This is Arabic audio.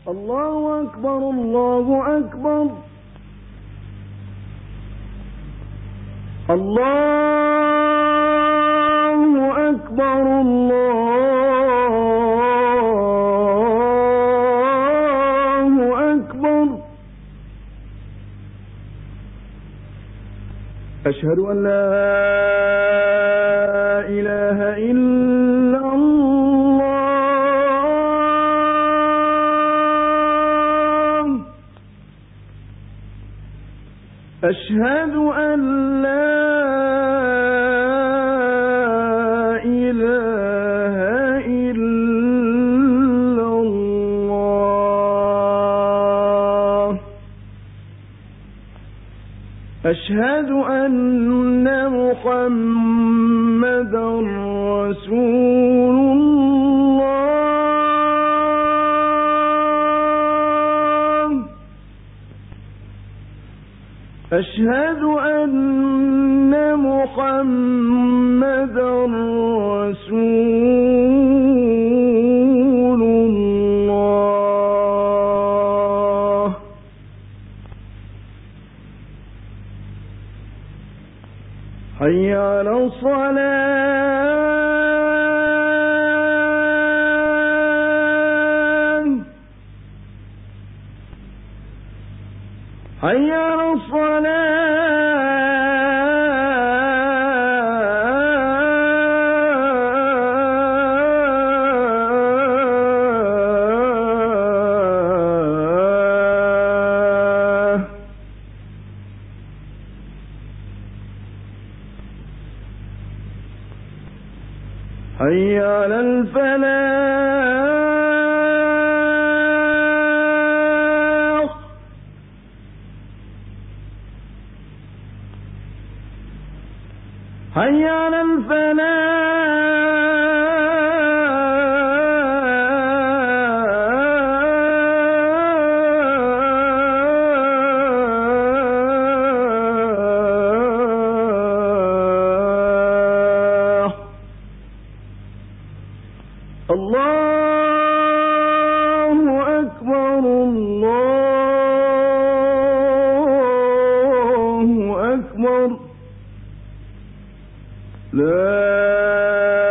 الله أكبر الله أكبر الله أكبر الله أكبر. أشهد أن لا إله إلا الله. أشهد أن لا إله إلا الله. أشهد أن محمدا رسول الله. أشهد أن محمدا رسول الله. حي على الصلاة. حي على الصلاة. حي على الفلاح. حي على الفلاح. الله أكبر الله أكبر. لا